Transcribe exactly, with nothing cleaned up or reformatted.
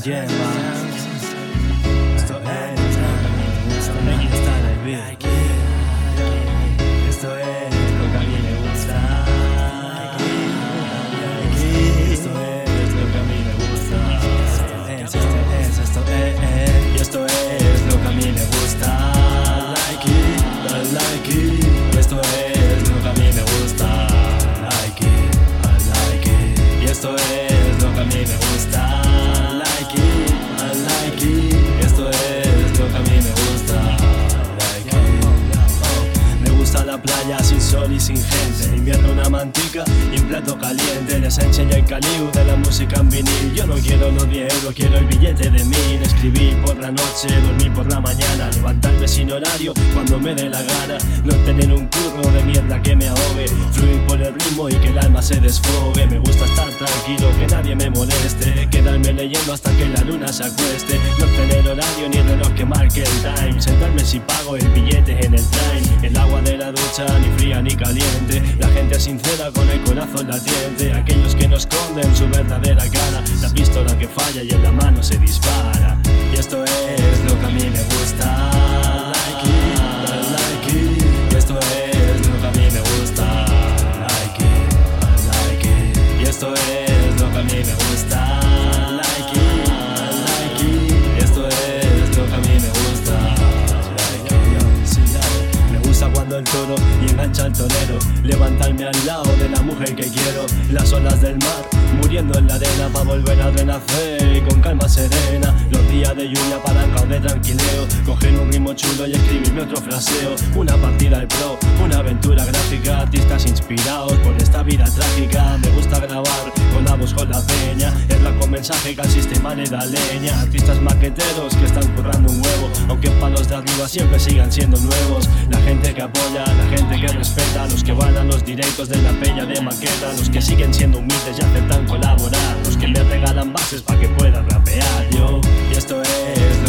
Yeah, man. Esto es lo que a mí me gusta. Está en el beat. Esto es lo que a mí me gusta. Esto es lo que a mí me gusta. Esto es, esto es, y esto es lo que a mí me gusta. I like it, I like it. Esto es lo que a mí me gusta. I like it, I like it. Y esto es lo que a mí me gusta. I like it, I like it. Esto es lo que a mí me gusta. I like it. Me gusta la playa sin sol y sin gente. Invierno una mantica y un plato caliente. La esencia y el caliu de la música en vinil. Yo no quiero los diez euros, quiero el billete de mil. Escribir por la noche, dormir por la mañana. Levantarme sin horario cuando me dé la gana. No tener un curro de mierda que me ahogue. Fluir por el ritmo y que el alma se desfogue. Me gusta estar tranquilo, que nadie me moleste. Quedarme leyendo hasta que la luna se acueste. No tener horario ni reloj que marque el time. Sentarme si pago el billete en el train. El agua de la ducha ni fría ni caliente. La gente sincera con el corazón latiente. Aquellos que no esconden su verdadera cara. La pistola que falla y en la mano se dispara. Y esto es lo que a mí me gusta. I like it, I like it. Y esto es lo que a mí me gusta. I like it, I like it. Y esto es lo que a mí me gusta. I like it, I like it. Y esto es lo que a mí me gusta. I like it, sí, dale. Me gusta cuando el toro y engancha al torero. Levantarme al lado de la mujer que quiero. Las olas del mar muriendo en la arena pa' volver a renacer con calma serena. Los días de lluvia palancaos de tranquileo. Coger un ritmo chulo y escribirme otro fraseo. Una partida al pro, una aventura gráfica. Artistas inspirados por esta vida trágica. Me gusta grabar con la voz con la peña. Es la con mensaje que al sistema le da leña. Artistas maqueteros que están currando un huevo. Aunque para los de arriba siempre sigan siendo nuevos. La gente que apoya, la gente que respeta. Los que van a los directos de la peña de maqueta. Los que siguen siendo humildes y aceptan colaborar. Los que me regalan bases para que pueda rapear yo. Y esto es